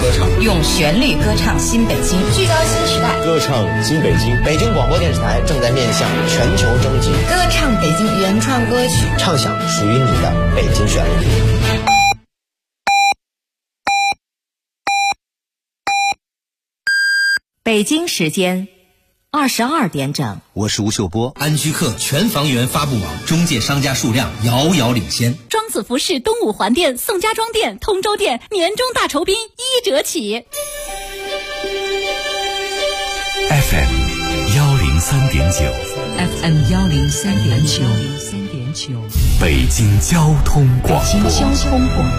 歌唱，用旋律歌唱新北京， 聚焦新时代， 歌唱新北京。北京广播电视台正在面向全球征集歌唱北京原创歌曲， 唱响属于你的北京旋律。 北京时间22点整， 我是吴秀波。 安居客全房源发布网中介商家数量遥遥领先。 庄子服饰东五环店、宋家庄店、通州店年终大酬宾1折起。 FM 103.9 FM 103.9， 北京交通广播。 北京交通广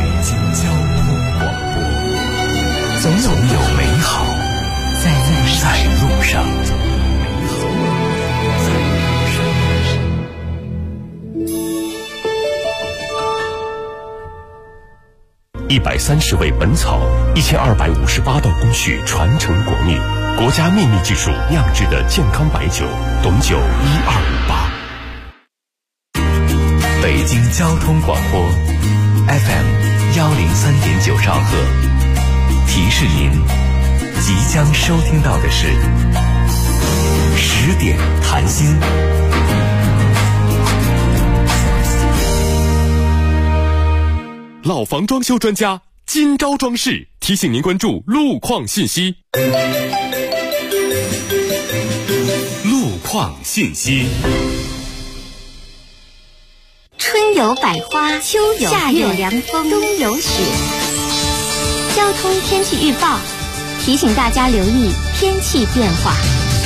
播， 总有美好在路上。130味本草，1258道工序传承国秘，国家秘密技术酿制的健康白酒，董酒1258。北京交通广播 FM 103.9兆赫，提示您即将收听到的是10点谈心。老房装修专家金招装饰提醒您关注路况信息。路况信息。 春有百花，秋有夏有凉风，冬有雪。交通天气预报提醒大家留意天气变化。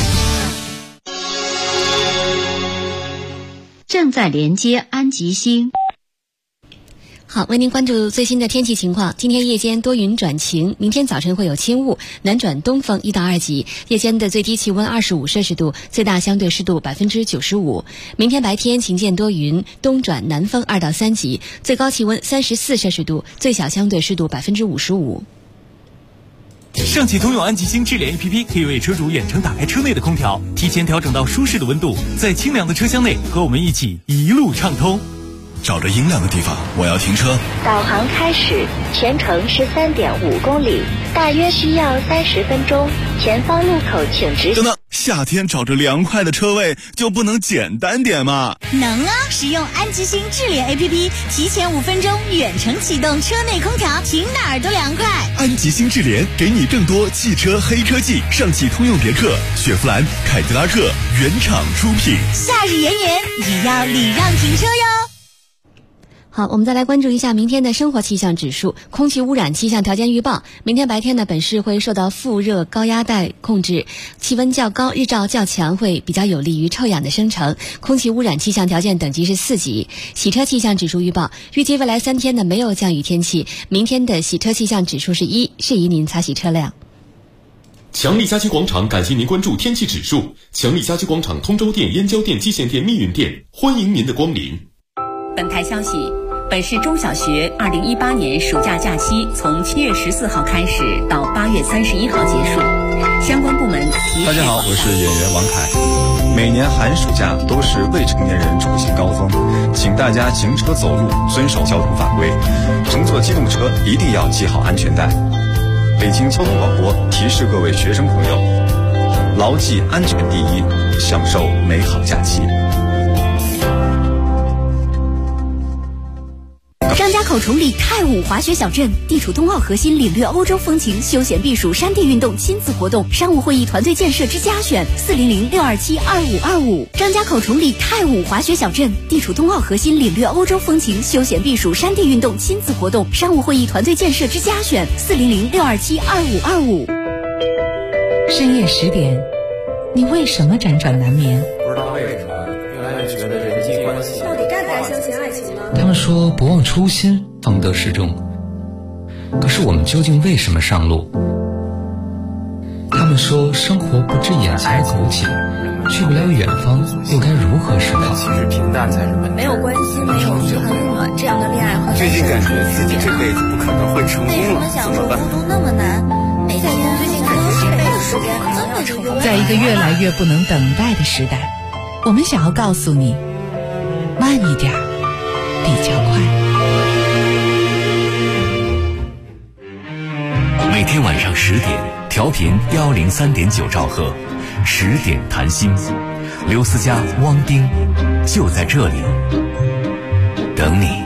正在连接安吉星。 好，为您关注最新的天气情况。今天夜间多云转晴，明天早晨会有轻雾，南转东风1到2级，夜间的最低气温25摄氏度，最大相对湿度95%。明天白天晴间多云，东转南风2到3级，最高气温34摄氏度，最小相对湿度55%。 上汽通用安吉星智联 APP 可以为车主远程打开车内的空调，提前调整到舒适的温度，在清凉的车厢内和我们一起一路畅通。 找着阴凉的地方，我要停车。 导航开始，全程13.5公里，大约需要30分钟。前方路口请直行。 等等，夏天找着凉快的车位就不能简单点吗？ 能啊！使用安吉星智联 APP， 提前5分钟远程启动车内空调，停哪儿都凉快。 安吉星智联给你更多汽车黑科技，上汽通用别克、雪佛兰、凯迪拉克原厂出品。 夏日炎炎，也要礼让停车哟。 好，我们再来关注一下明天的生活气象指数。空气污染气象条件预报，明天白天呢，本市会受到副热高压带控制，气温较高，日照较强，会比较有利于臭氧的生成。空气污染气象条件等级是4级。洗车气象指数预报，预计未来3天呢没有降雨天气，明天的洗车气象指数是1，适宜您擦洗车辆。 强力家居广场感谢您关注天气指数。强力家居广场通州店、燕郊店、蓟县店、密云店，欢迎您的光临。 本台消息，本市中小学2018年暑假假期从7月14号开始到8月31号结束，相关部门提示。 大家好，我是演员王凯。每年寒暑假都是未成年人出行高峰，请大家行车走路遵守交通法规，乘坐机动车一定要系好安全带。北京交通广播提示各位学生朋友，牢记安全第一，享受美好假期。 张家口崇礼太武滑雪小镇，地处冬奥核心，领略欧洲风情，休闲避暑，山地运动，亲子活动，商务会议，团队建设之佳选，400-627-2525。张家口崇礼太武滑雪小镇，地处冬奥核心，领略欧洲风情，休闲避暑，山地运动，亲子活动，商务会议，团队建设之佳选，400-627-2525。 深夜10点，你为什么辗转难眠？ 不知道为什么，越来越觉得人际关系到底该不该相信爱情呢？ 他们说不忘初心，方得始终。可是我们究竟为什么上路？他们说生活不止眼前苟且，去不了远方，又该如何是好？ 其实平淡才是本质。 没有关系，没有遗憾，这样的恋爱和最近感觉自己这辈子不可能会成功了，怎么办？ 孤独那么难，每天最近感觉这辈子时间可能要成功。 在一个越来越不能等待的时代，我们想要告诉你，慢一点比较快。 每天晚上10点，调频103.9兆赫，10点谈心，刘思佳、汪冰就在这里等你。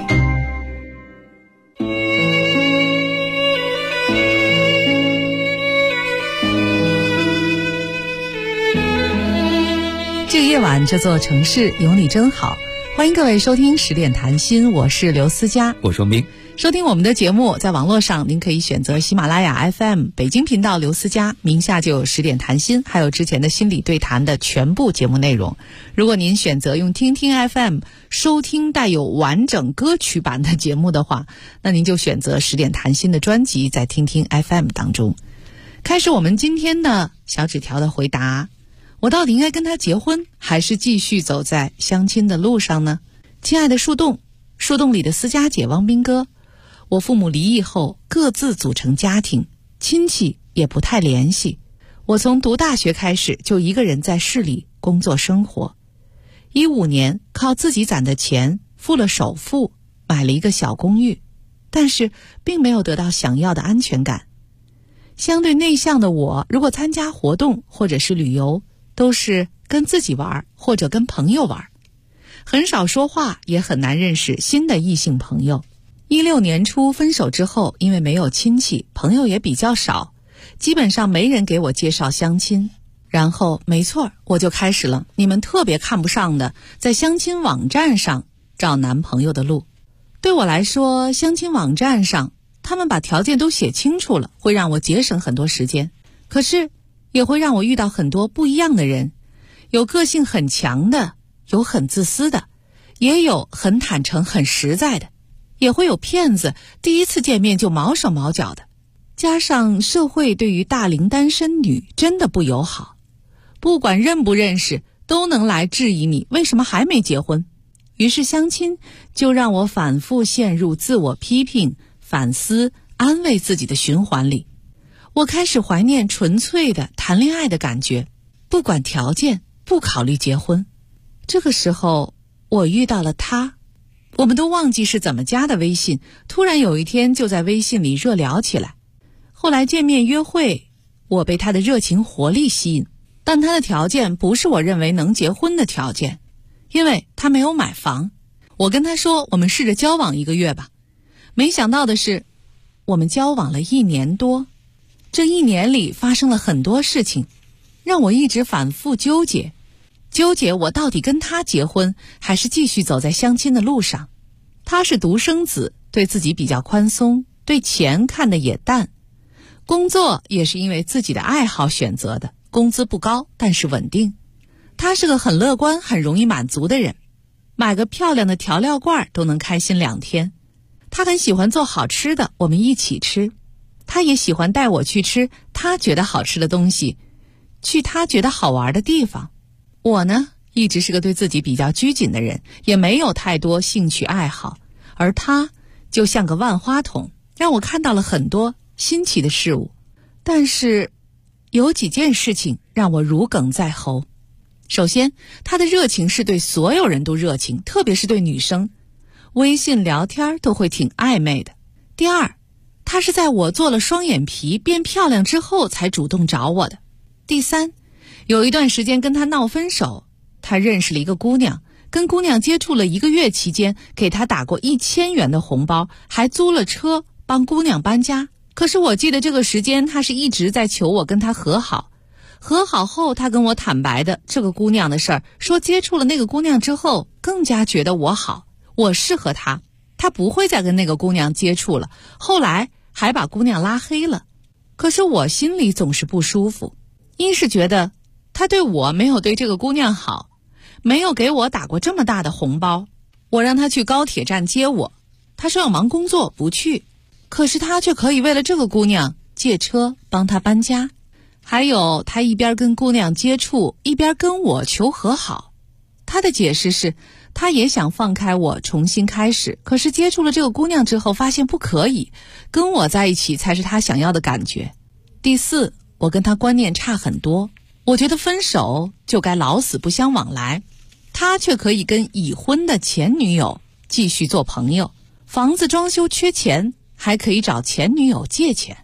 这个夜晚，这座城市有你真好。欢迎各位收听10点谈心，我是刘思佳， 我是汪冰。 收听我们的节目，在网络上您可以选择喜马拉雅 FM 北京频道刘思佳，名下就有10点谈心，还有之前的心理对谈的全部节目内容。如果您选择用听听 FM 收听带有完整歌曲版的节目的话，那您就选择10点谈心的专辑，在听听 FM 当中。开始我们今天的小纸条的回答，我到底应该跟他结婚，还是继续走在相亲的路上呢？亲爱的树洞里的思佳姐汪斌哥，我父母离异后各自组成家庭，亲戚也不太联系。我从读大学开始就一个人在市里工作生活。15年靠自己攒的钱付了首付，买了一个小公寓，但是并没有得到想要的安全感。相对内向的我，如果参加活动或者是旅游，都是跟自己玩或者跟朋友玩，很少说话，也很难认识新的异性朋友。16年初分手之后，因为没有亲戚，朋友也比较少，基本上没人给我介绍相亲。然后没错，我就开始了你们特别看不上的在相亲网站上找男朋友的路。对我来说，相亲网站上他们把条件都写清楚了，会让我节省很多时间，可是也会让我遇到很多不一样的人，有个性很强的，有很自私的，也有很坦诚很实在的，也会有骗子，第一次见面就毛手毛脚的。加上社会对于大龄单身女真的不友好，不管认不认识都能来质疑你为什么还没结婚。于是相亲就让我反复陷入自我批评、反思、安慰自己的循环里。我开始怀念纯粹的谈恋爱的感觉，不管条件，不考虑结婚。这个时候我遇到了他，我们都忘记是怎么加的微信，突然有一天就在微信里热聊起来。后来见面约会，我被他的热情活力吸引，但他的条件不是我认为能结婚的条件，因为他没有买房。我跟他说，我们试着交往1个月吧。没想到的是，我们交往了1年多。这1年里发生了很多事情，让我一直反复纠结我到底跟他结婚，还是继续走在相亲的路上。他是独生子，对自己比较宽松，对钱看得也淡。工作也是因为自己的爱好选择的，工资不高，但是稳定。他是个很乐观、很容易满足的人，买个漂亮的调料罐都能开心2天。他很喜欢做好吃的，我们一起吃。他也喜欢带我去吃他觉得好吃的东西，去他觉得好玩的地方。我呢，一直是个对自己比较拘谨的人，也没有太多兴趣爱好，而他就像个万花筒，让我看到了很多新奇的事物。但是有几件事情让我如鲠在喉。首先，他的热情是对所有人都热情，特别是对女生，微信聊天都会挺暧昧的。第二，他是在我做了双眼皮变漂亮之后才主动找我的。第三，有一段时间跟他闹分手，他认识了一个姑娘，跟姑娘接触了1个月期间，给他打过1000元的红包，还租了车帮姑娘搬家。可是我记得这个时间他是一直在求我跟他和好。和好后他跟我坦白的这个姑娘的事儿，说接触了那个姑娘之后更加觉得我好，我适合他，他不会再跟那个姑娘接触了，后来还把姑娘拉黑了。可是我心里总是不舒服，一是觉得他对我没有对这个姑娘好，没有给我打过这么大的红包。我让他去高铁站接我，他说要忙工作不去，可是他却可以为了这个姑娘借车帮她搬家。还有他一边跟姑娘接触，一边跟我求和好。他的解释是他也想放开我重新开始，可是接触了这个姑娘之后发现不可以，跟我在一起才是他想要的感觉。第四，我跟他观念差很多，我觉得分手就该老死不相往来，他却可以跟已婚的前女友继续做朋友，房子装修缺钱还可以找前女友借钱。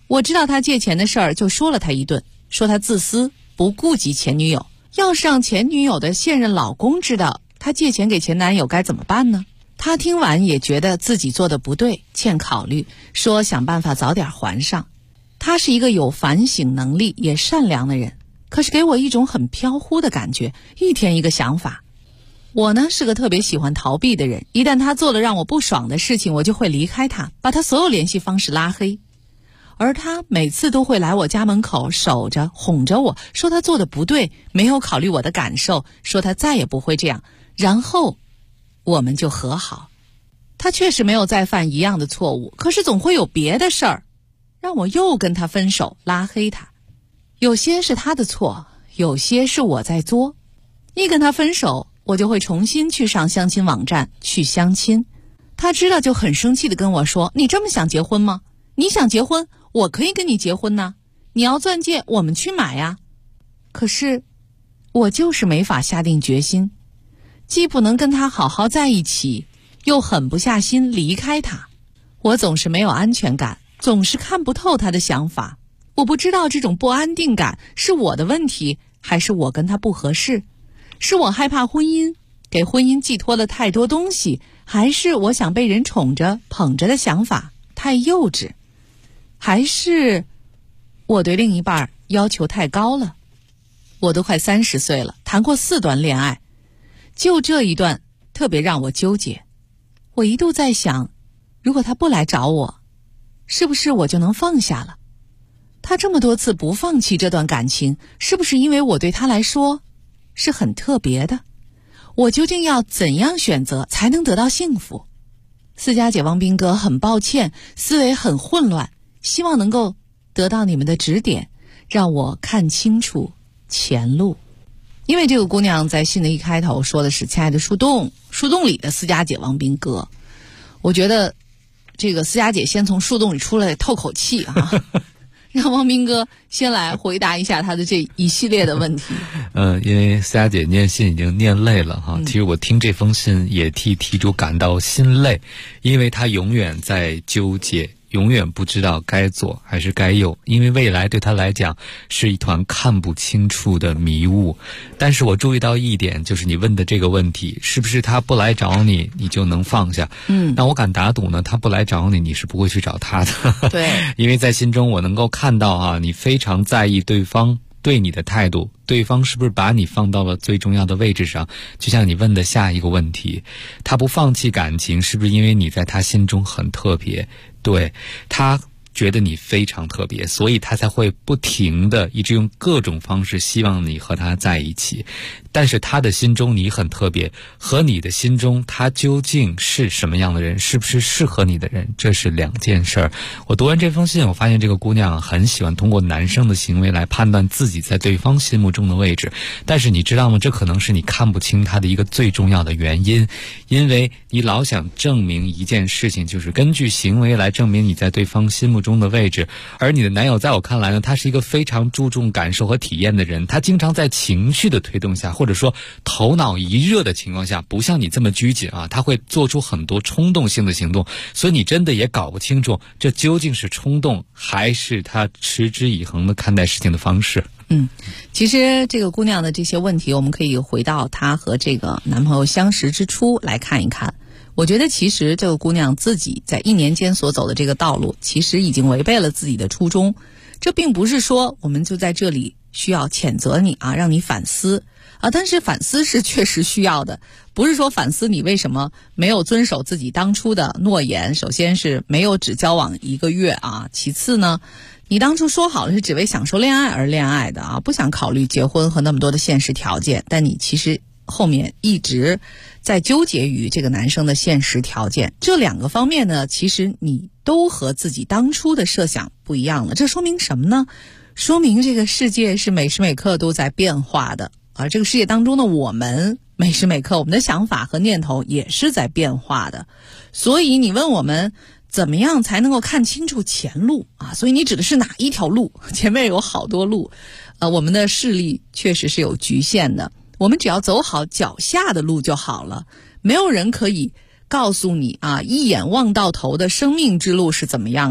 我知道他借钱的事儿，就说了他一顿，说他自私，不顾及前女友。要是让前女友的现任老公知道他借钱给前男友该怎么办呢？他听完也觉得自己做的不对，欠考虑，说想办法早点还上。他是一个有反省能力也善良的人，可是给我一种很飘忽的感觉，一天一个想法。我呢是个特别喜欢逃避的人，一旦他做了让我不爽的事情，我就会离开他，把他所有联系方式拉黑。而他每次都会来我家门口守着，哄着我，说他做的不对，没有考虑我的感受，说他再也不会这样，然后我们就和好。他确实没有再犯一样的错误，可是总会有别的事儿让我又跟他分手，拉黑他。有些是他的错，有些是我在作。一跟他分手，我就会重新去上相亲网站去相亲。他知道就很生气地跟我说，你这么想结婚吗？你想结婚，我可以跟你结婚呢，你要钻戒我们去买呀。可是我就是没法下定决心，既不能跟他好好在一起，又狠不下心离开他。我总是没有安全感，总是看不透他的想法。我不知道这种不安定感是我的问题，还是我跟他不合适，是我害怕婚姻，给婚姻寄托了太多东西，还是我想被人宠着捧着的想法太幼稚，还是我对另一半要求太高了。我都快30岁了，谈过4段恋爱，就这一段特别让我纠结。我一度在想，如果他不来找我，是不是我就能放下了？他这么多次不放弃这段感情，是不是因为我对他来说是很特别的？我究竟要怎样选择才能得到幸福？思佳姐汪斌哥，很抱歉，思维很混乱，希望能够得到你们的指点，让我看清楚前路。因为这个姑娘在信的一开头说的是亲爱的树洞，树洞里的思佳姐汪斌哥，我觉得这个思佳姐先从树洞里出来透口气啊让汪斌哥先来回答一下他的这一系列的问题。 因为思佳姐念信已经念累了哈，其实我听这封信也替题主感到心累，因为她永远在纠结，永远不知道该左还是该右，因为未来对他来讲是一团看不清楚的迷雾。但是我注意到一点，就是你问的这个问题，是不是他不来找你，你就能放下？那我敢打赌呢，他不来找你，你是不会去找他的。 对， 因为在心中我能够看到啊，你非常在意对方对你的态度，对方是不是把你放到了最重要的位置上？就像你问的下一个问题，他不放弃感情，是不是因为你在他心中很特别？对，他觉得你非常特别，所以他才会不停的一直用各种方式希望你和他在一起。但是他的心中你很特别，和你的心中他究竟是什么样的人，是不是适合你的人，这是2件事儿。我读完这封信，我发现这个姑娘很喜欢通过男生的行为来判断自己在对方心目中的位置。但是你知道吗，这可能是你看不清他的一个最重要的原因，因为你老想证明一件事情，就是根据行为来证明你在对方心目中的位置。而你的男友在我看来呢，他是一个非常注重感受和体验的人，他经常在情绪的推动下，或者说头脑一热的情况下，不像你这么拘谨啊，他会做出很多冲动性的行动。所以你真的也搞不清楚这究竟是冲动还是他持之以恒的看待事情的方式。 其实这个姑娘的这些问题，我们可以回到她和这个男朋友相识之初来看一看。我觉得其实这个姑娘自己在1年间所走的这个道路，其实已经违背了自己的初衷。这并不是说我们就在这里需要谴责你啊，让你反思啊，但是反思是确实需要的，不是说反思你为什么没有遵守自己当初的诺言。首先是没有只交往1个月啊，其次呢，你当初说好了是只为享受恋爱而恋爱的啊，不想考虑结婚和那么多的现实条件，但你其实后面一直在纠结于这个男生的现实条件。这2个方面呢，其实你都和自己当初的设想不一样了。这说明什么呢？说明这个世界是每时每刻都在变化的，而这个世界当中的我们每时每刻我们的想法和念头也是在变化的。所以你问我们怎么样才能够看清楚前路啊？所以你指的是哪一条路？前面有好多路，我们的视力确实是有局限的，我们只要走好脚下的路就好了。没有人可以告诉你啊，一眼望到头的生命之路是怎么样的。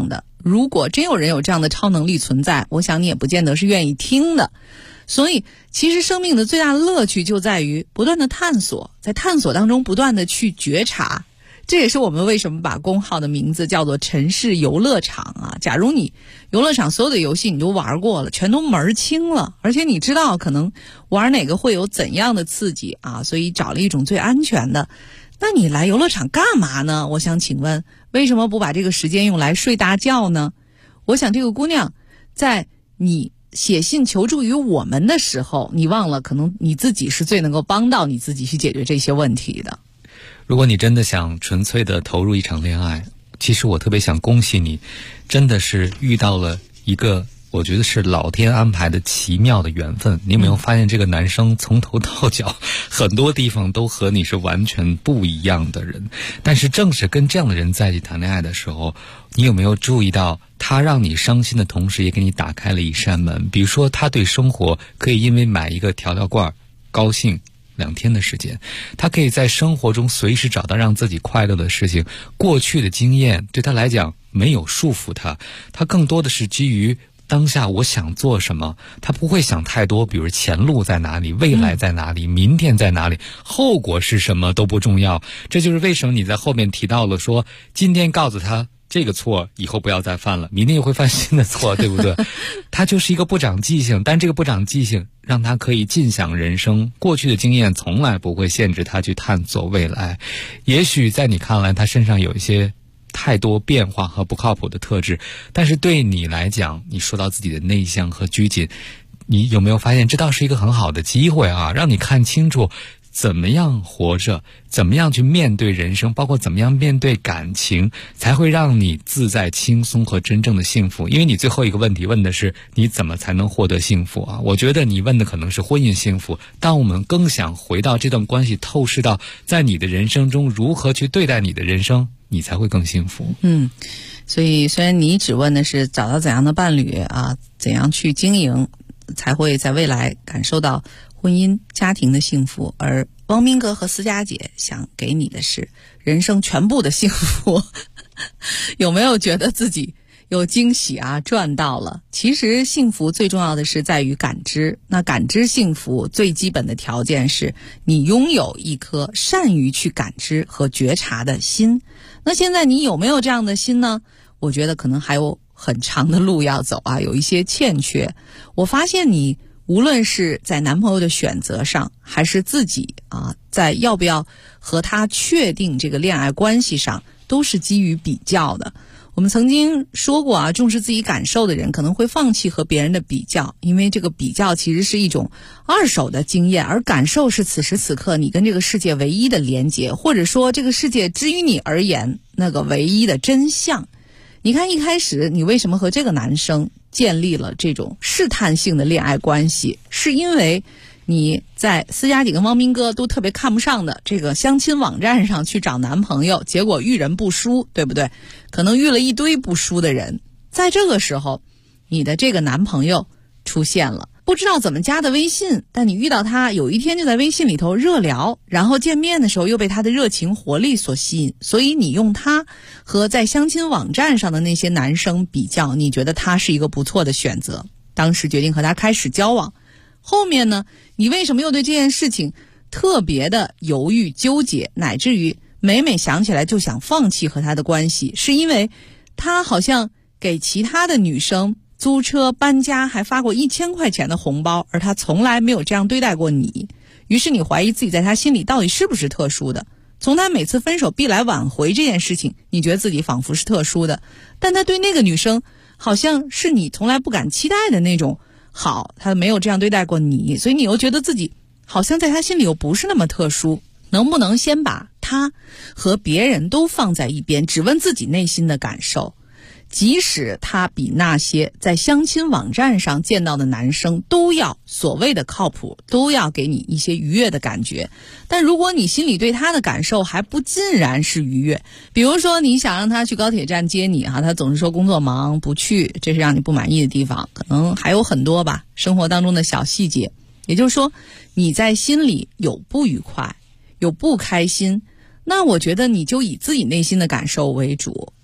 如果真有人有这样的超能力存在，我想你也不见得是愿意听的。所以其实生命的最大的乐趣就在于不断的探索，在探索当中不断的去觉察。这也是我们为什么把公号的名字叫做城市游乐场啊。假如你游乐场所有的游戏你都玩过了，全都门清了，而且你知道可能玩哪个会有怎样的刺激啊，所以找了一种最安全的，那你来游乐场干嘛呢？我想请问，为什么不把这个时间用来睡大觉呢？我想这个姑娘在你写信求助于我们的时候，你忘了可能你自己是最能够帮到你自己去解决这些问题的。 如果你真的想纯粹的投入一场恋爱，其实我特别想恭喜你，真的是遇到了一个我觉得是老天安排的奇妙的缘分。你有没有发现这个男生从头到脚很多地方都和你是完全不一样的人，但是正是跟这样的人在一起谈恋爱的时候，你有没有注意到他让你伤心的同时也给你打开了一扇门？比如说他对生活可以因为买一个调料罐高兴2天的时间，他可以在生活中随时找到让自己快乐的事情。过去的经验对他来讲没有束缚他，他更多的是基于当下我想做什么，他不会想太多，比如前路在哪里，未来在哪里，明天在哪里，后果是什么都不重要。这就是为什么你在后面提到了说，今天告诉他这个错以后不要再犯了，明天又会犯新的错，对不对？他就是一个不长记性，但这个不长记性让他可以尽享人生，过去的经验从来不会限制他去探索未来。也许在你看来他身上有一些太多变化和不靠谱的特质，但是对你来讲，你说到自己的内向和拘谨，你有没有发现这倒是一个很好的机会啊，让你看清楚怎么样活着，怎么样去面对人生，包括怎么样面对感情，才会让你自在轻松和真正的幸福。因为你最后一个问题问的是你怎么才能获得幸福啊？我觉得你问的可能是婚姻幸福，但我们更想回到这段关系，透视到在你的人生中如何去对待你的人生，你才会更幸福。 所以虽然你只问的是找到怎样的伴侣啊，怎样去经营才会在未来感受到婚姻家庭的幸福，而汪明哥和思佳姐想给你的是人生全部的幸福。有没有觉得自己有惊喜啊，赚到了？其实幸福最重要的是在于感知，那感知幸福最基本的条件是你拥有一颗善于去感知和觉察的心。那现在你有没有这样的心呢？我觉得可能还有很长的路要走啊，有一些欠缺。我发现你无论是在男朋友的选择上，还是自己在要不要和他确定这个恋爱关系上，都是基于比较的。我们曾经说过啊，重视自己感受的人可能会放弃和别人的比较，因为这个比较其实是一种二手的经验，而感受是此时此刻你跟这个世界唯一的连接，或者说这个世界之于你而言那个唯一的真相。你看一开始你为什么和这个男生建立了这种试探性的恋爱关系，是因为你在思佳姐跟汪明哥都特别看不上的这个相亲网站上去找男朋友，结果遇人不淑，对不对？可能遇了一堆不淑的人。在这个时候，你的这个男朋友出现了，不知道怎么加的微信，但你遇到他，有一天就在微信里头热聊，然后见面的时候又被他的热情活力所吸引，所以你用他和在相亲网站上的那些男生比较，你觉得他是一个不错的选择，当时决定和他开始交往。后面呢，你为什么又对这件事情特别的犹豫纠结，乃至于每每想起来就想放弃和他的关系，是因为他好像给其他的女生租车搬家还发过1000块钱的红包，而他从来没有这样对待过你。于是你怀疑自己在他心里到底是不是特殊的。从他每次分手必来挽回这件事情，你觉得自己仿佛是特殊的，但他对那个女生好像是你从来不敢期待的那种好，他没有这样对待过你，所以你又觉得自己好像在他心里又不是那么特殊。能不能先把他和别人都放在一边，只问自己内心的感受？即使他比那些在相亲网站上见到的男生都要所谓的靠谱，都要给你一些愉悦的感觉，但如果你心里对他的感受还不尽然是愉悦，比如说你想让他去高铁站接你他总是说工作忙不去，这是让你不满意的地方，可能还有很多吧，生活当中的小细节。也就是说你在心里有不愉快，有不开心，那我觉得你就以自己内心的感受为主。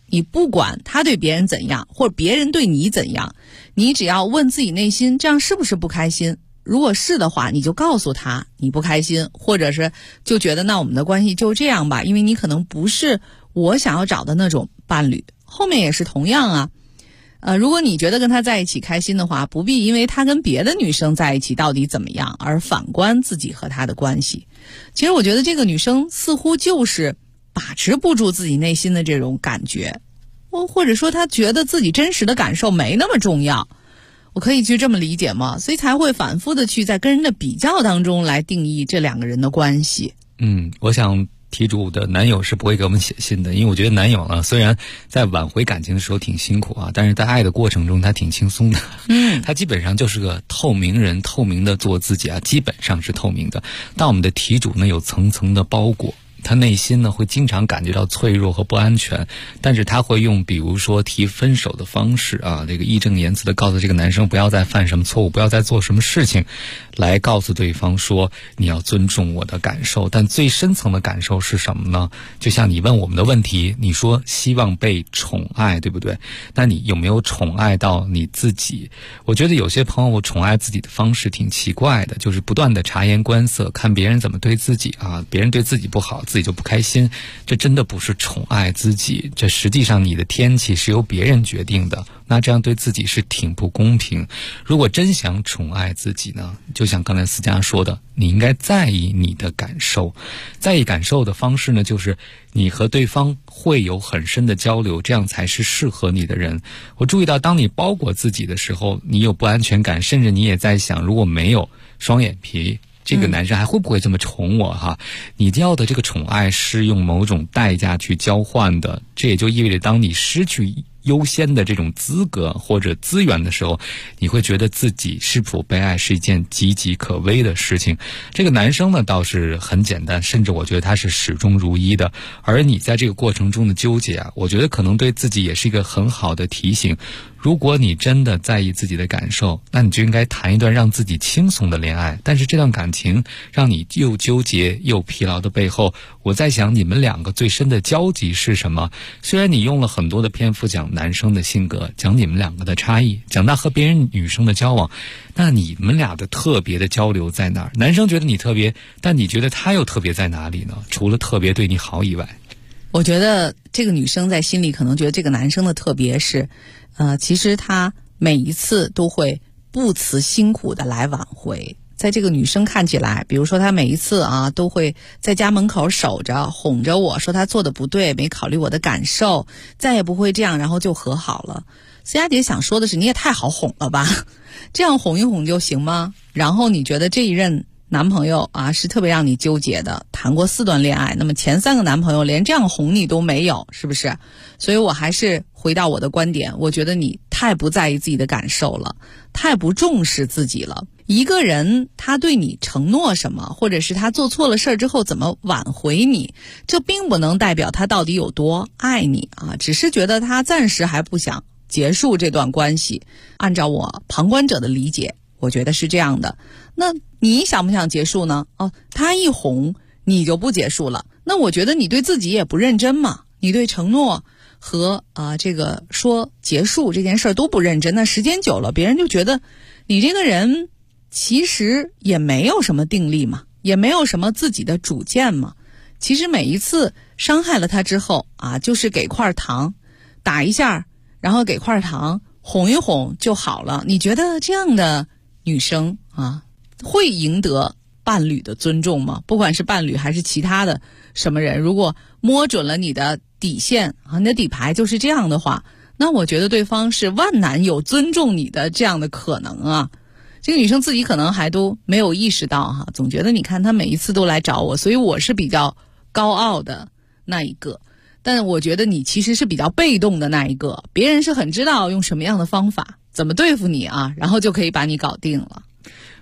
你不管他对别人怎样，或者别人对你怎样，你只要问自己内心这样是不是不开心，如果是的话，你就告诉他你不开心，或者是就觉得那我们的关系就这样吧，因为你可能不是我想要找的那种伴侣。后面也是同样啊，如果你觉得跟他在一起开心的话，不必因为他跟别的女生在一起到底怎么样而反观自己和他的关系。其实我觉得这个女生似乎就是把持不住自己内心的这种感觉，或者说她觉得自己真实的感受没那么重要，我可以去这么理解吗？所以才会反复的去在跟人的比较当中来定义这两个人的关系。 我想题主的男友是不会给我们写信的，因为我觉得男友呢，虽然在挽回感情的时候挺辛苦啊，但是在爱的过程中他挺轻松的。他基本上就是个透明人，透明的做自己啊，基本上是透明的。但我们的题主呢，有层层的包裹。他内心呢会经常感觉到脆弱和不安全，但是他会用比如说提分手的方式啊，这个义正言辞的告诉这个男生不要再犯什么错误，不要再做什么事情，来告诉对方说你要尊重我的感受。但最深层的感受是什么呢？就像你问我们的问题，你说希望被宠爱，对不对？那你有没有宠爱到你自己？我觉得有些朋友宠爱自己的方式挺奇怪的，就是不断的察言观色，看别人怎么对自己啊，别人对自己不好自己就不开心，这真的不是宠爱自己，这实际上你的天气是由别人决定的，那这样对自己是挺不公平。如果真想宠爱自己呢，就像刚才思佳说的，你应该在意你的感受。在意感受的方式呢，就是你和对方会有很深的交流，这样才是适合你的人。我注意到当你包裹自己的时候，你有不安全感，甚至你也在想，如果没有双眼皮，这个男生还会不会这么宠我哈？你要的这个宠爱是用某种代价去交换的，这也就意味着当你失去优先的这种资格或者资源的时候，你会觉得自己是否被爱是一件岌岌可危的事情。这个男生呢倒是很简单，甚至我觉得他是始终如一的，而你在这个过程中的纠结啊，我觉得可能对自己也是一个很好的提醒。如果你真的在意自己的感受，那你就应该谈一段让自己轻松的恋爱。但是这段感情让你又纠结又疲劳的背后，我在想你们两个最深的交集是什么？虽然你用了很多的篇幅讲男生的性格，讲你们两个的差异，讲他和别人女生的交往，那你们俩的特别的交流在哪儿？男生觉得你特别，但你觉得他又特别在哪里呢？除了特别对你好以外， 我觉得这个女生在心里可能觉得这个男生的特别是其实他每一次都会不辞辛苦的来挽回。在这个女生看起来，比如说她每一次都会在家门口守着哄着我说她做的不对，没考虑我的感受，再也不会这样，然后就和好了。思佳姐想说的是，你也太好哄了吧，这样哄一哄就行吗？然后你觉得这一任男朋友是特别让你纠结的，谈过4段恋爱，那么前3个男朋友连这样哄你都没有，是不是？所以我还是回到我的观点，我觉得你太不在意自己的感受了，太不重视自己了。一个人他对你承诺什么，或者是他做错了事之后怎么挽回你，这并不能代表他到底有多爱你只是觉得他暂时还不想结束这段关系。按照我旁观者的理解，我觉得是这样的。那你想不想结束呢？他一哄你就不结束了，那我觉得你对自己也不认真嘛，你对承诺和这个说结束这件事都不认真，那时间久了别人就觉得你这个人其实也没有什么定力嘛，也没有什么自己的主见嘛。其实每一次伤害了他之后就是给块糖打一下，然后给块糖哄一哄就好了。你觉得这样的女生会赢得伴侣的尊重吗？不管是伴侣还是其他的什么人，如果摸准了你的底线你的底牌就是这样的话，那我觉得对方是万难有尊重你的这样的可能这个女生自己可能还都没有意识到总觉得你看她每一次都来找我，所以我是比较高傲的那一个。但我觉得你其实是比较被动的那一个，别人是很知道用什么样的方法怎么对付你然后就可以把你搞定了。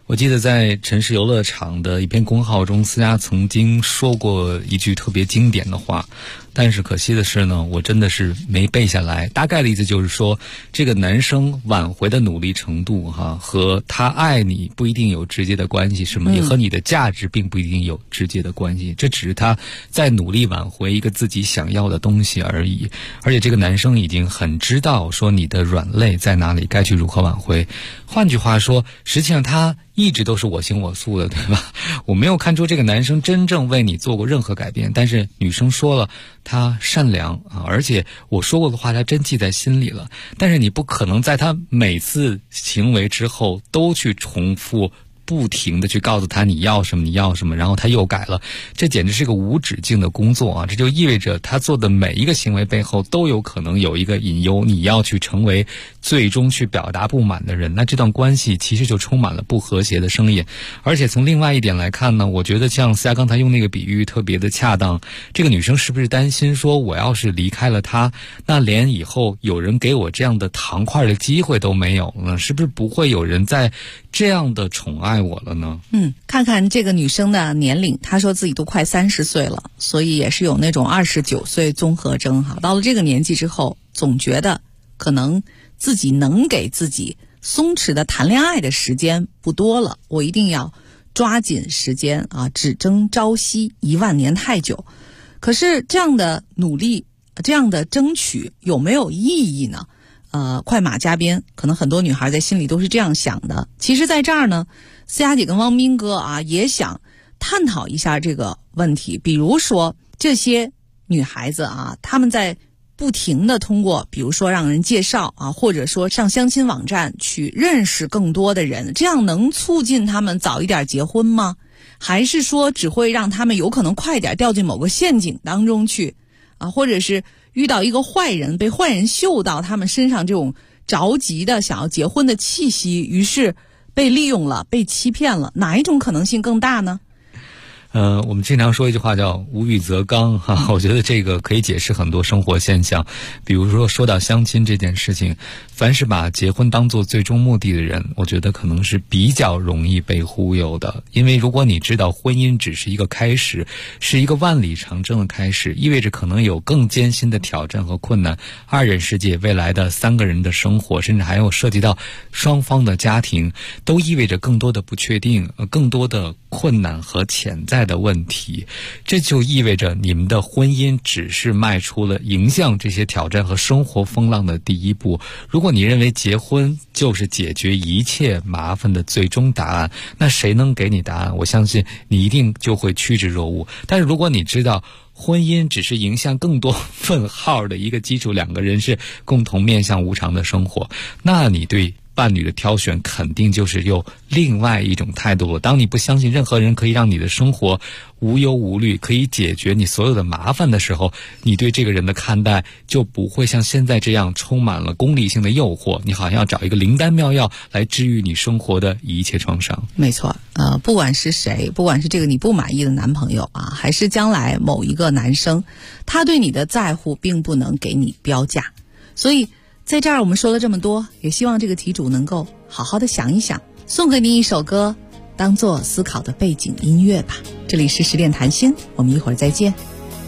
我记得在城市游乐场的一篇公号中，思佳曾经说过一句特别经典的话，但是可惜的是呢，我真的是没背下来。大概的意思就是说，这个男生挽回的努力程度和他爱你不一定有直接的关系，什么也和你的价值并不一定有直接的关系，这只是他在努力挽回一个自己想要的东西而已。而且这个男生已经很知道说你的软肋在哪里，该去如何挽回。换句话说，实际上他一直都是我行我素的，对吧？我没有看出这个男生真正为你做过任何改变，但是女生说了他善良而且我说过的话他真记在心里了。但是你不可能在他每次行为之后都去重复不停的去告诉他你要什么你要什么，然后他又改了，这简直是个无止境的工作这就意味着他做的每一个行为背后都有可能有一个隐忧，你要去成为最终去表达不满的人，那这段关系其实就充满了不和谐的声音。而且从另外一点来看呢，我觉得像思佳刚才用那个比喻特别的恰当，这个女生是不是担心说我要是离开了他，那连以后有人给我这样的糖块的机会都没有了呢？是不是不会有人在这样的宠爱我了呢？ 看看这个女生的年龄，她说自己都快30岁了，所以也是有那种29岁综合征到了这个年纪之后，总觉得可能自己能给自己松弛的谈恋爱的时间不多了，我一定要抓紧时间只争朝夕，10000年太久。可是这样的努力，这样的争取有没有意义呢？快马加鞭，可能很多女孩在心里都是这样想的。其实在这儿呢，思佳姐跟汪斌哥也想探讨一下这个问题。比如说这些女孩子她们在不停的通过比如说让人介绍或者说上相亲网站去认识更多的人，这样能促进她们早一点结婚吗？还是说只会让她们有可能快点掉进某个陷阱当中去或者是遇到一个坏人，被坏人嗅到他们身上这种着急的想要结婚的气息，于是被利用了，被欺骗了，哪一种可能性更大呢？ 我们经常说一句话叫无欲则刚我觉得这个可以解释很多生活现象。比如说到相亲这件事情，凡是把结婚当作最终目的的人，我觉得可能是比较容易被忽悠的。因为如果你知道婚姻只是一个开始，是一个万里长征的开始，意味着可能有更艰辛的挑战和困难，二人世界未来的3个人的生活，甚至还有涉及到双方的家庭，都意味着更多的不确定，更多的困难和潜在的问题。这就意味着你们的婚姻只是迈出了迎向这些挑战和生活风浪的第一步。如果你认为结婚就是解决一切麻烦的最终答案，那谁能给你答案？我相信你一定就会趋之若鹜。但是如果你知道婚姻只是迎向更多问号的一个基础，2个人是共同面向无常的生活，那你对伴侣的挑选肯定就是有另外一种态度了。当你不相信任何人可以让你的生活无忧无虑，可以解决你所有的麻烦的时候，你对这个人的看待就不会像现在这样充满了功利性的诱惑，你好像要找一个灵丹妙药来治愈你生活的一切创伤。 没错，不管是谁，不管是这个你不满意的男朋友还是将来某一个男生，他对你的在乎并不能给你标价。所以在这儿我们说了这么多，也希望这个题主能够好好的想一想，送给您一首歌当做思考的背景音乐吧。这里是10点谈心，我们一会儿再见。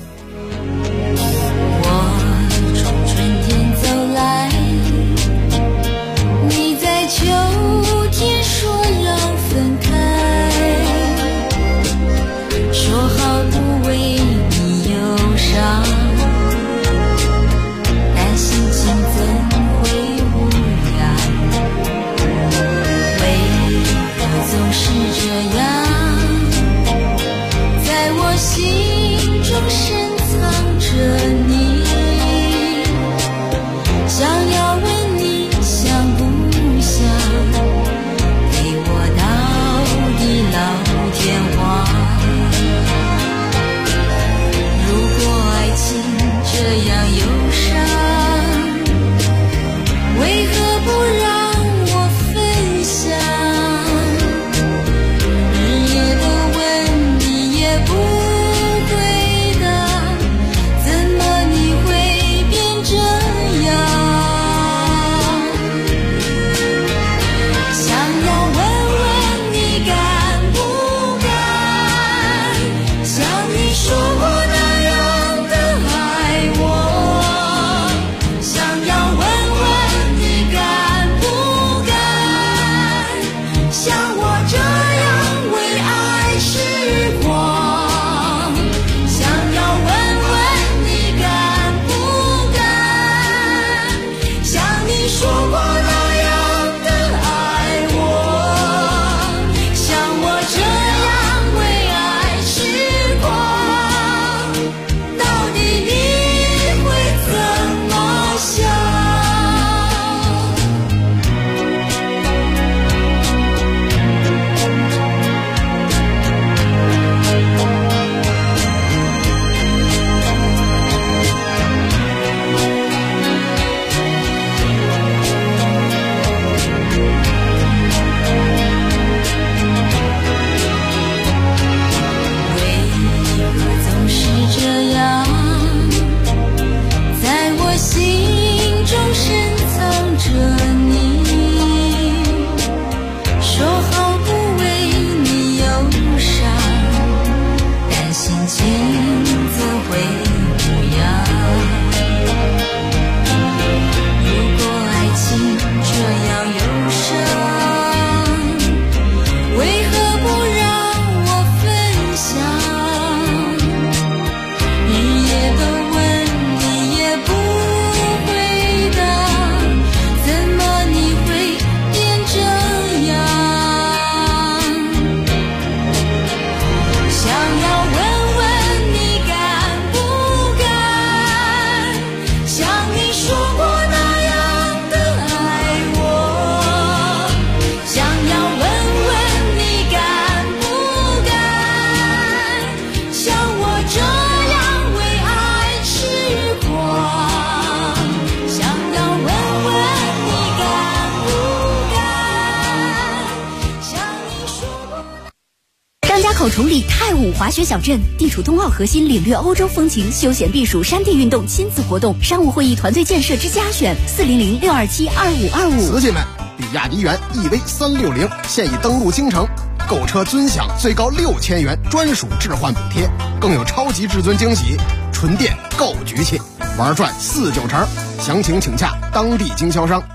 我从春天走来，你在秋天说要分开，说好不为你忧伤，但心情怎会无恙？为何总是这样，在我心中口崇礼泰武滑雪小镇，地处冬奥核心，领略欧洲风情，休闲避暑，山地运动，亲子活动，商务会议团队建设之家选，400-627-2525。 瓷器们，比亚迪元 EV360现已登陆京城，购车尊享最高6000元专属置换补贴，更有超级至尊惊喜，纯电购局气，玩转49成，详情请洽当地经销商。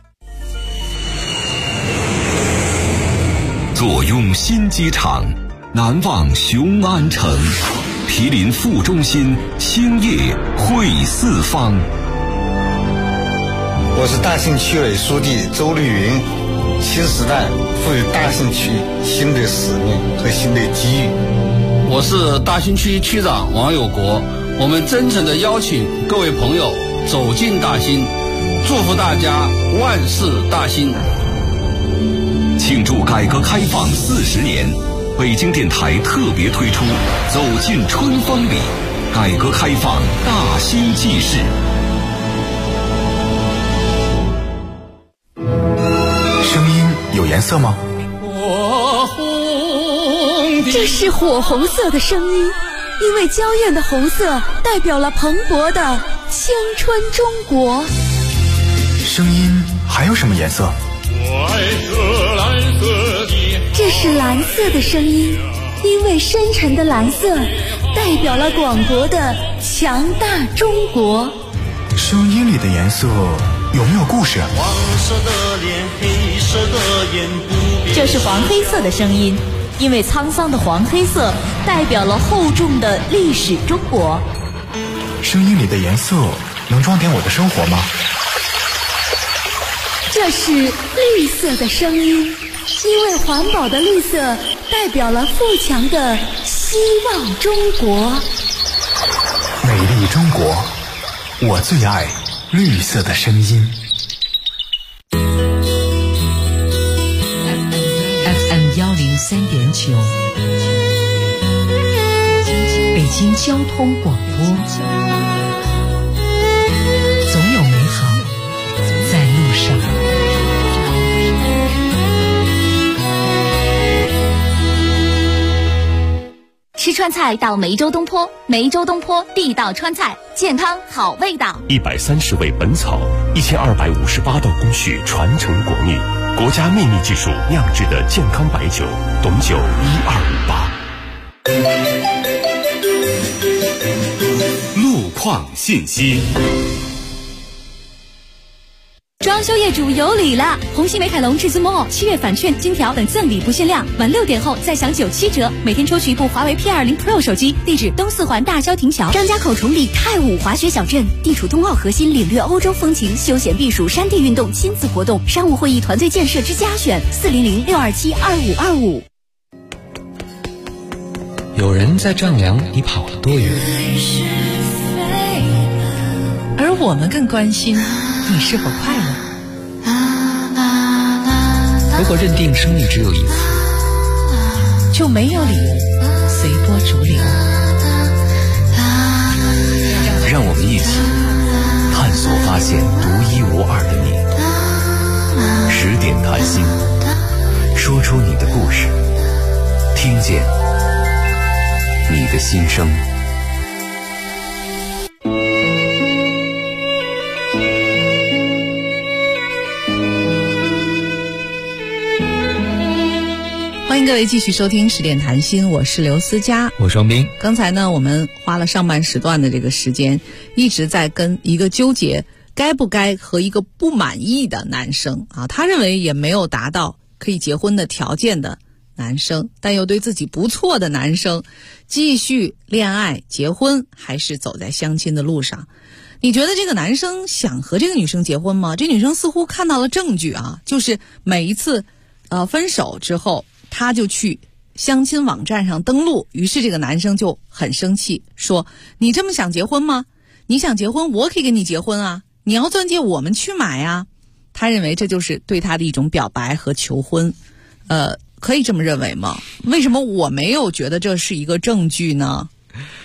坐拥新机场，难忘雄安城，毗邻副中心，兴业汇四方。 我是大兴区委书记周丽云，新时代赋予大兴区新的使命和新的机遇。 我是大兴区区长王有国，我们真诚地邀请各位朋友走进大兴，祝福大家万事大兴。 庆祝改革开放40年，北京电台特别推出《走进春风里》，改革开放大兴纪事。 声音有颜色吗？ 这是火红色的声音，因为娇艳的红色代表了蓬勃的青春中国。 声音还有什么颜色？ 我爱喝蓝色的。 这是蓝色的声音，因为深沉的蓝色代表了广博的强大中国。 声音里的颜色有没有故事？ 黄色的脸，黑色的眼不变。 这是黄黑色的声音，因为沧桑的黄黑色代表了厚重的历史中国。 声音里的颜色能装点我的生活吗？ 这是绿色的声音，因为环保的绿色代表了富强的希望中国。 美丽中国，我最爱绿色的声音。 FM 103.9，北京交通广播，总有美好在路上。 吃川菜到梅州东坡，梅州东坡地道川菜，健康好味道。 130味本草，1258道工序传承国秘，国家秘密技术酿制的健康白酒，董酒1258。路况信息。 装修业主有礼了！红星美凯龙至尊 mall7月返券、金条等赠礼不限量，晚6点后再享97折，每天抽取一部华为 P20 Pro 手机。地址东四环大萧亭桥。张家口崇礼泰武滑雪小镇，地处冬奥核心，领略欧洲风情，休闲避暑，山地运动，亲子活动，商务会议团队建设之家选，400-627-2525。 有人在丈量你跑了多远， 而我们更关心你是否快乐。 如果认定生命只有一次， 就没有理由随波逐流。 让我们一起探索发现独一无二的你。10点谈心，说出你的故事，听见你的心声。 欢迎各位继续收听10点谈心，我是刘思佳， 我是王斌。 刚才呢，我们花了上半时段的这个时间，一直在跟一个纠结该不该和一个不满意的男生啊，他认为也没有达到可以结婚的条件的男生，但又对自己不错的男生，继续恋爱结婚，还是走在相亲的路上。你觉得这个男生想和这个女生结婚吗？这女生似乎看到了证据啊，就是每一次分手之后，他就去相亲网站上登录，于是这个男生就很生气，说你这么想结婚吗？你想结婚，我可以跟你结婚啊，你要钻戒我们去买啊。他认为这就是对他的一种表白和求婚。可以这么认为吗？为什么我没有觉得这是一个证据呢？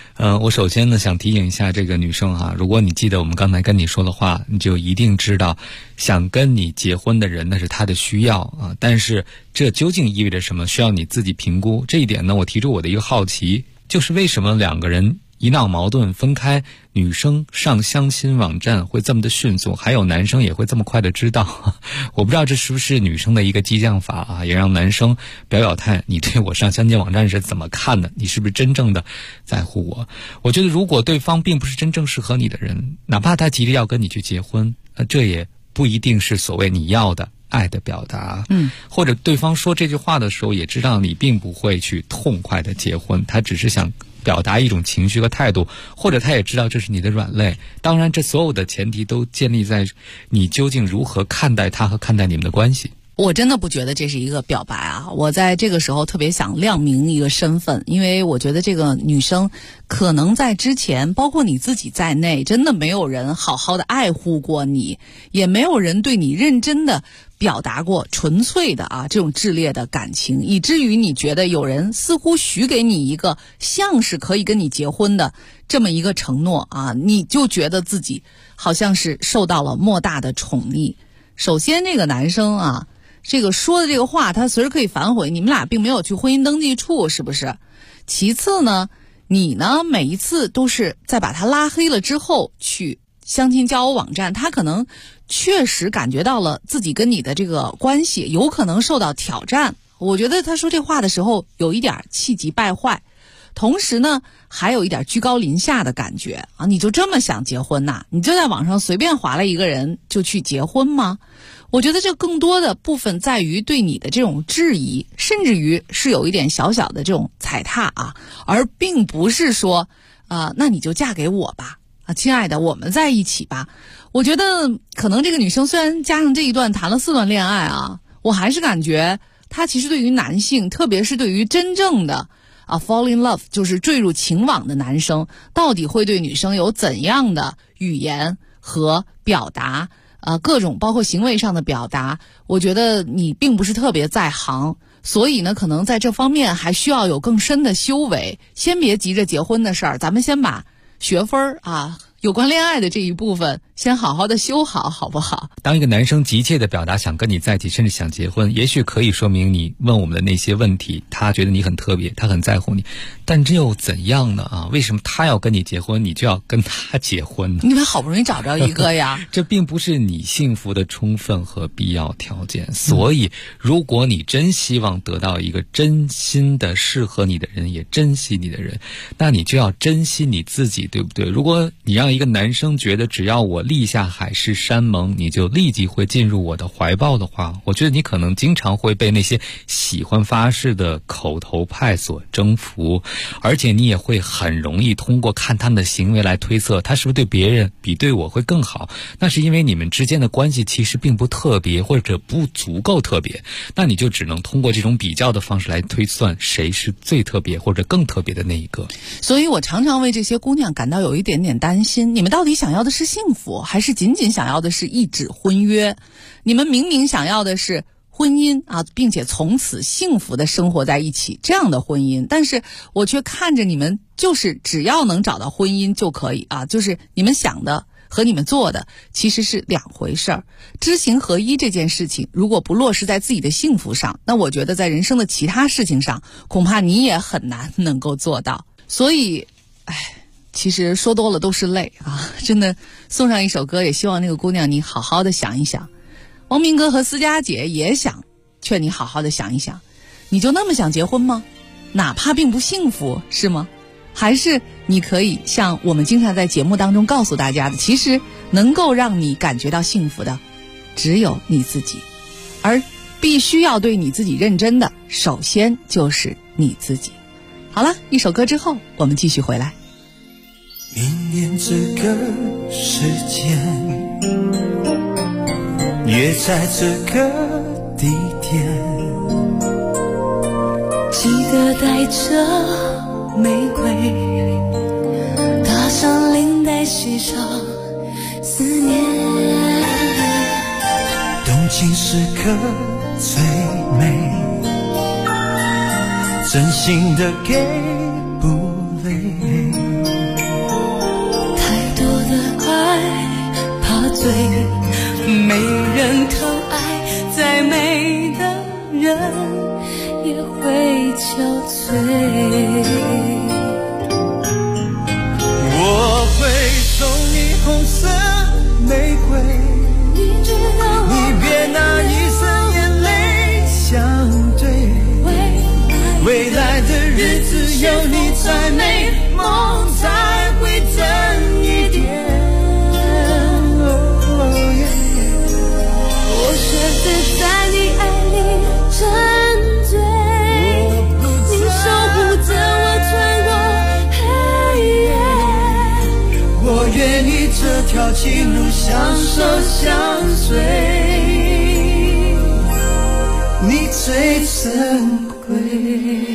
我首先呢想提醒一下这个女生哈，如果你记得我们刚才跟你说的话，你就一定知道，想跟你结婚的人那是他的需要啊，但是这究竟意味着什么，需要你自己评估。这一点呢，我提出我的一个好奇，就是为什么两个人一闹矛盾分开，女生上相亲网站会这么的迅速，还有男生也会这么快的知道。我不知道这是不是女生的一个激将法啊，也让男生表态，你对我上相亲网站是怎么看的，你是不是真正的在乎我。我觉得如果对方并不是真正适合你的人，哪怕他急着要跟你去结婚，这也不一定是所谓你要的爱的表达。或者对方说这句话的时候也知道你并不会去痛快的结婚，他只是想表达一种情绪和态度，或者他也知道这是你的软肋。当然这所有的前提都建立在你究竟如何看待他和看待你们的关系。 我真的不觉得这是一个表白啊！我在这个时候特别想亮明一个身份，因为我觉得这个女生可能在之前，包括你自己在内，真的没有人好好的爱护过你，也没有人对你认真的表达过纯粹的这种炽烈的感情，以至于你觉得有人似乎许给你一个像是可以跟你结婚的这么一个承诺啊，你就觉得自己好像是受到了莫大的宠溺。首先这个男生这个说的这个话他随时可以反悔，你们俩并没有去婚姻登记处，是不是？其次呢，你呢每一次都是在把他拉黑了之后去相亲交友网站，他可能确实感觉到了自己跟你的这个关系有可能受到挑战。我觉得他说这话的时候有一点气急败坏，同时呢还有一点居高临下的感觉啊！你就这么想结婚呐？你就在网上随便划了一个人就去结婚吗？我觉得这更多的部分在于对你的这种质疑，甚至于是有一点小小的这种踩踏而并不是说那你就嫁给我吧亲爱的，我们在一起吧。我觉得可能这个女生虽然加上这一段谈了4段恋爱我还是感觉她其实对于男性，特别是对于真正的fall in love 就是坠入情网的男生，到底会对女生有怎样的语言和表达各种包括行为上的表达，我觉得你并不是特别在行，所以呢可能在这方面还需要有更深的修为。先别急着结婚的事儿，咱们先把学分有关恋爱的这一部分先好好的修好，好不好？ 当一个男生急切的表达想跟你在一起，甚至想结婚，也许可以说明你问我们的那些问题，他觉得你很特别，他很在乎你。但这又怎样呢为什么他要跟你结婚，你就要跟他结婚呢？ 你们好不容易找着一个呀这并不是你幸福的充分和必要条件。所以如果你真希望得到一个真心的适合你的人，也珍惜你的人，那你就要珍惜你自己，对不对？如果你让一个男生觉得只要我立下海誓山盟，你就立即会进入我的怀抱的话，我觉得你可能经常会被那些喜欢发誓的口头派所征服，而且你也会很容易通过看他们的行为来推测他是不是对别人比对我会更好。那是因为你们之间的关系其实并不特别，或者不足够特别，那你就只能通过这种比较的方式来推算谁是最特别或者更特别的那一个。 所以我常常为这些姑娘感到有一点点担心，你们到底想要的是幸福，还是仅仅想要的是一纸婚约？你们明明想要的是婚姻并且从此幸福的生活在一起，这样的婚姻，但是我却看着你们就是只要能找到婚姻就可以就是你们想的和你们做的其实是两回事儿。知行合一这件事情如果不落实在自己的幸福上，那我觉得在人生的其他事情上恐怕你也很难能够做到。所以其实说多了都是泪真的送上一首歌，也希望那个姑娘你好好的想一想。王明哥和思佳姐也想劝你好好的想一想，你就那么想结婚吗？哪怕并不幸福，是吗？还是你可以像我们经常在节目当中告诉大家的，其实能够让你感觉到幸福的只有你自己，而必须要对你自己认真的首先就是你自己。好了，一首歌之后我们继续回来。 明年这个时间，约在这个地点， 记得带着玫瑰，搭上领带，系上思念。 动情时刻最美，真心的给不累， 醉。我会送你红色玫瑰，你别拿一生眼泪相对，未来的日子有你才美，梦才会真一点。我选择在你爱里沉醉，你守护着我穿过黑夜，我愿意这条情路相守相随，你最珍贵。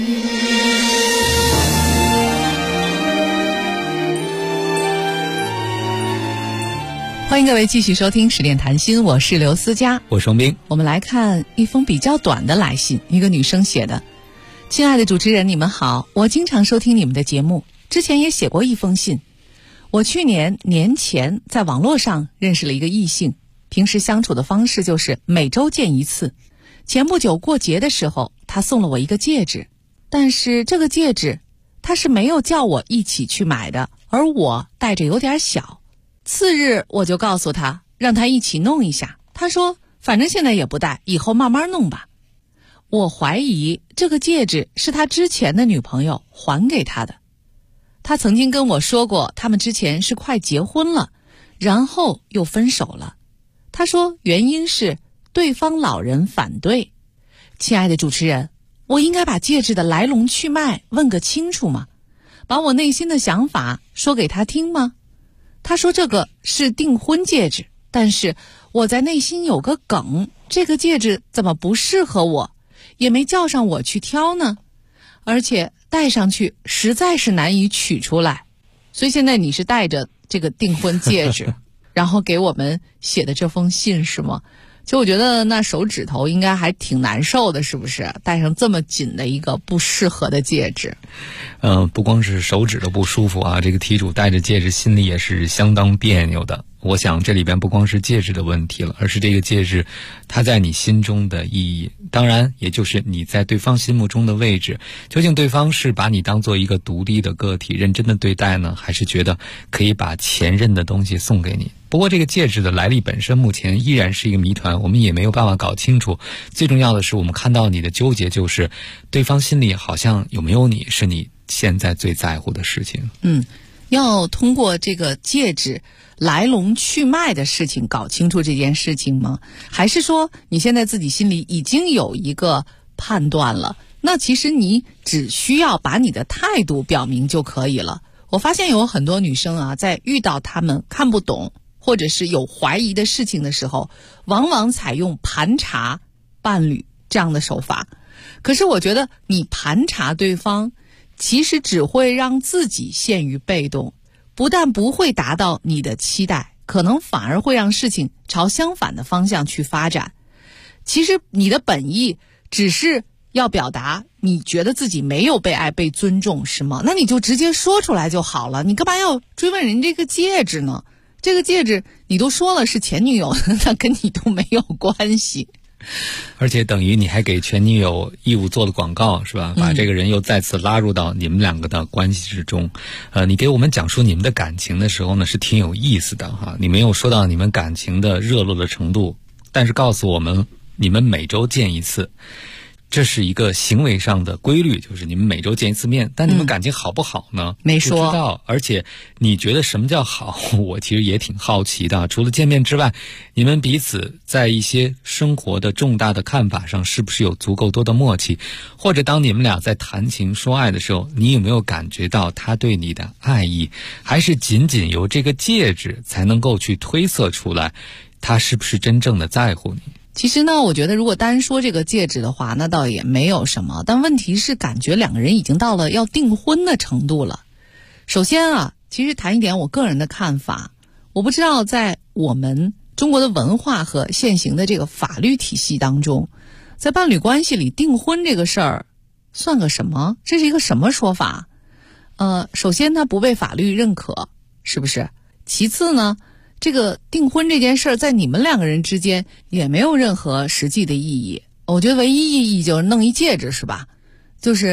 欢迎各位继续收听十点谈心，我是刘思佳， 我是王斌。 我们来看一封比较短的来信，一个女生写的。亲爱的主持人，你们好，我经常收听你们的节目，之前也写过一封信。我去年年前在网络上认识了一个异性，平时相处的方式就是每周见一次。前不久过节的时候，他送了我一个戒指，但是这个戒指他是没有叫我一起去买的，而我戴着有点小。次日我就告诉他，让他一起弄一下。他说反正现在也不戴，以后慢慢弄吧。我怀疑这个戒指是他之前的女朋友还给他的。他曾经跟我说过，他们之前是快结婚了，然后又分手了。他说原因是对方老人反对。亲爱的主持人，我应该把戒指的来龙去脉问个清楚吗？把我内心的想法说给他听吗？他说这个是订婚戒指，但是我在内心有个梗，这个戒指怎么不适合我，也没叫上我去挑呢，而且戴上去实在是难以取出来。所以现在你是戴着这个订婚戒指然后给我们写的这封信是吗？就我觉得那手指头应该还挺难受的，是不是？戴上这么紧的一个不适合的戒指。 不光是手指都不舒服啊，这个题主戴着戒指心里也是相当别扭的。我想这里边不光是戒指的问题了，而是这个戒指它在你心中的意义，当然也就是你在对方心目中的位置。究竟对方是把你当做一个独立的个体认真的对待呢，还是觉得可以把前任的东西送给你？不过这个戒指的来历本身目前依然是一个谜团，我们也没有办法搞清楚。最重要的是我们看到你的纠结，就是对方心里好像有没有你是你现在最在乎的事情。 要通过这个戒指来龙去脉的事情搞清楚这件事情吗？还是说你现在自己心里已经有一个判断了？那其实你只需要把你的态度表明就可以了。我发现有很多女生啊，在遇到他们看不懂或者是有怀疑的事情的时候，往往采用盘查伴侣这样的手法。可是我觉得你盘查对方，其实只会让自己陷于被动，不但不会达到你的期待，可能反而会让事情朝相反的方向去发展。其实你的本意只是要表达你觉得自己没有被爱被尊重，是吗？那你就直接说出来就好了，你干嘛要追问人这个戒指呢？这个戒指你都说了是前女友，那跟你都没有关系。 而且等于你还给前女友义务做了广告，是吧？把这个人又再次拉入到你们两个的关系之中。你给我们讲述你们的感情的时候呢，是挺有意思的哈。你没有说到你们感情的热络的程度，但是告诉我们你们每周见一次。这是一个行为上的规律，就是你们每周见一次面，但你们感情好不好呢？ 没说。 不知道。而且你觉得什么叫好，我其实也挺好奇的。除了见面之外，你们彼此在一些生活的重大的看法上是不是有足够多的默契？或者当你们俩在谈情说爱的时候，你有没有感觉到他对你的爱意？还是仅仅由这个戒指才能够去推测出来他是不是真正的在乎你？ 其实呢，我觉得如果单说这个戒指的话，那倒也没有什么。但问题是，感觉两个人已经到了要订婚的程度了。首先啊，其实谈一点我个人的看法，我不知道在我们中国的文化和现行的这个法律体系当中，在伴侣关系里订婚这个事儿算个什么？这是一个什么说法？首先它不被法律认可，是不是？其次呢，这个订婚这件事儿在你们两个人之间也没有任何实际的意义。我觉得唯一意义就是弄一戒指，是吧？就是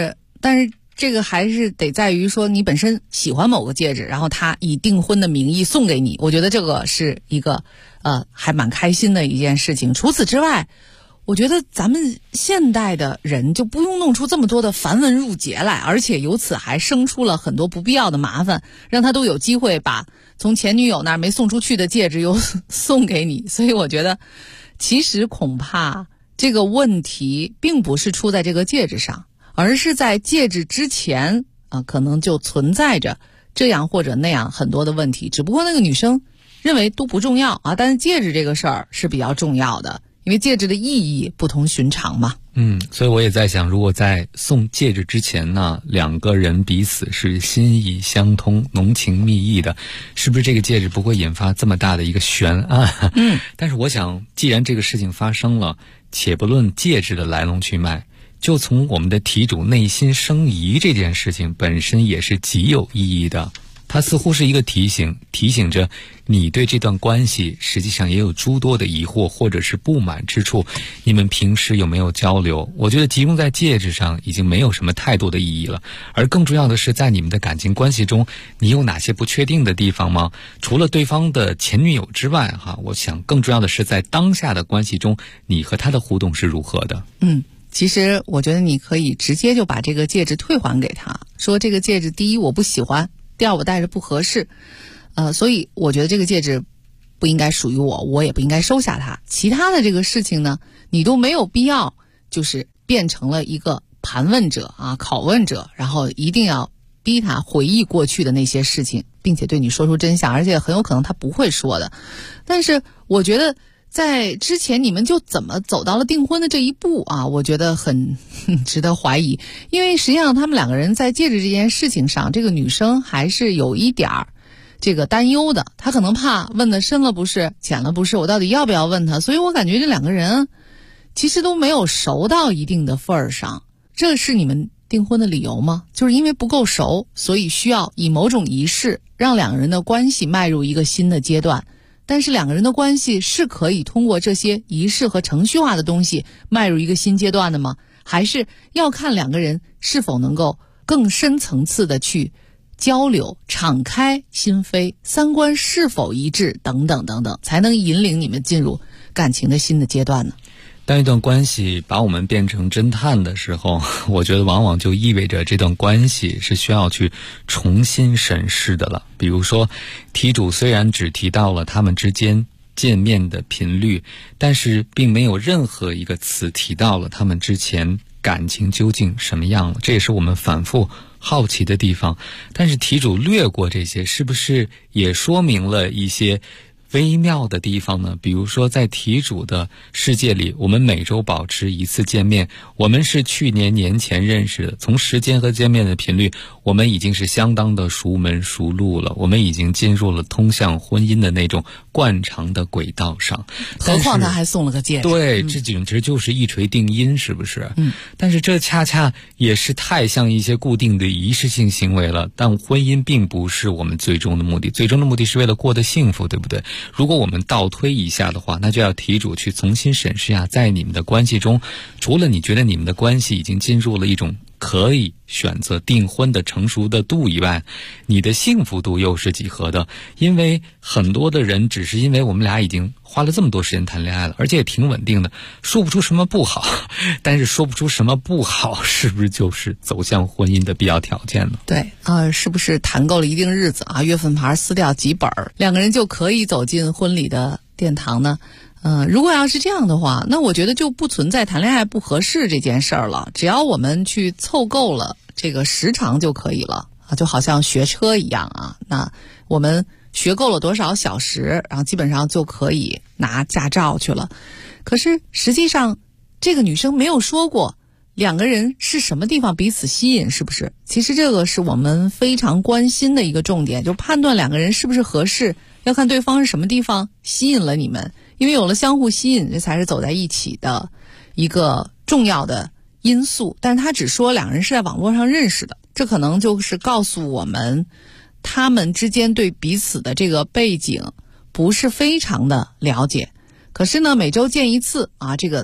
但是这个还是得在于说你本身喜欢某个戒指，然后他以订婚的名义送给你，我觉得这个是一个还蛮开心的一件事情。除此之外，我觉得咱们现代的人就不用弄出这么多的繁文缛节来，而且由此还生出了很多不必要的麻烦，让他都有机会把从前女友那儿没送出去的戒指又送给你。所以我觉得其实恐怕这个问题并不是出在这个戒指上，而是在戒指之前可能就存在着这样或者那样很多的问题，只不过那个女生认为都不重要但是戒指这个事儿是比较重要的，因为戒指的意义不同寻常嘛。 所以我也在想，如果在送戒指之前呢，两个人彼此是心意相通、浓情蜜意的，是不是这个戒指不会引发这么大的一个悬案？但是我想，既然这个事情发生了，且不论戒指的来龙去脉，就从我们的题主内心生疑这件事情本身也是极有意义的。它似乎是一个提醒着你对这段关系实际上也有诸多的疑惑或者是不满之处，你们平时有没有交流？我觉得集中在戒指上已经没有什么太多的意义了，而更重要的是在你们的感情关系中，你有哪些不确定的地方吗？除了对方的前女友之外我想更重要的是在当下的关系中，你和他的互动是如何的。 其实我觉得你可以直接就把这个戒指退还给他，说这个戒指第一我不喜欢，第二我戴着不合适，所以我觉得这个戒指不应该属于我，我也不应该收下它。其他的这个事情呢，你都没有必要就是变成了一个盘问者拷问者，然后一定要逼他回忆过去的那些事情，并且对你说出真相，而且很有可能他不会说的。但是我觉得在之前你们就怎么走到了订婚的这一步我觉得很值得怀疑。因为实际上他们两个人在戒指这件事情上，这个女生还是有一点这个担忧的，她可能怕问的深了不是浅了不是，我到底要不要问她。所以我感觉这两个人其实都没有熟到一定的份儿上。这是你们订婚的理由吗？就是因为不够熟，所以需要以某种仪式让两个人的关系迈入一个新的阶段。但是两个人的关系是可以通过这些仪式和程序化的东西迈入一个新阶段的吗？还是要看两个人是否能够更深层次的去交流，敞开心扉，三观是否一致等等等等，才能引领你们进入感情的新的阶段呢？ 当一段关系把我们变成侦探的时候，我觉得往往就意味着这段关系是需要去重新审视的了。比如说，题主虽然只提到了他们之间见面的频率，但是并没有任何一个词提到了他们之前感情究竟什么样了，这也是我们反复好奇的地方。但是题主略过这些，是不是也说明了一些微妙的地方呢？比如说在题主的世界里，我们每周保持一次见面，我们是去年年前认识的，从时间和见面的频率，我们已经是相当的熟门熟路了，我们已经进入了通向婚姻的那种惯常的轨道上。 何况他还送了个戒指。 对，这简直就是一锤定音，是不是？但是这恰恰也是太像一些固定的仪式性行为了。但婚姻并不是我们最终的目的，最终的目的是为了过得幸福，对不对？如果我们倒推一下的话，那就要题主去重新审视下，在你们的关系中，除了你觉得你们的关系已经进入了一种可以选择订婚的成熟的度以外，你的幸福度又是几何的？因为很多的人只是因为我们俩已经花了这么多时间谈恋爱了，而且也挺稳定的，说不出什么不好，但是说不出什么不好，是不是就是走向婚姻的必要条件呢？ 对是不是谈够了一定日子月份牌撕掉几本，两个人就可以走进婚礼的殿堂呢？如果要是这样的话，那我觉得就不存在谈恋爱不合适这件事儿了。只要我们去凑够了这个时长就可以了就好像学车一样那我们学够了多少小时，然后基本上就可以拿驾照去了。可是实际上这个女生没有说过两个人是什么地方彼此吸引，是不是？其实这个是我们非常关心的一个重点，就判断两个人是不是合适，要看对方是什么地方吸引了你们。因为有了相互吸引，这才是走在一起的一个重要的因素。但是他只说两人是在网络上认识的，这可能就是告诉我们他们之间对彼此的这个背景不是非常的了解。可是呢，每周见一次这个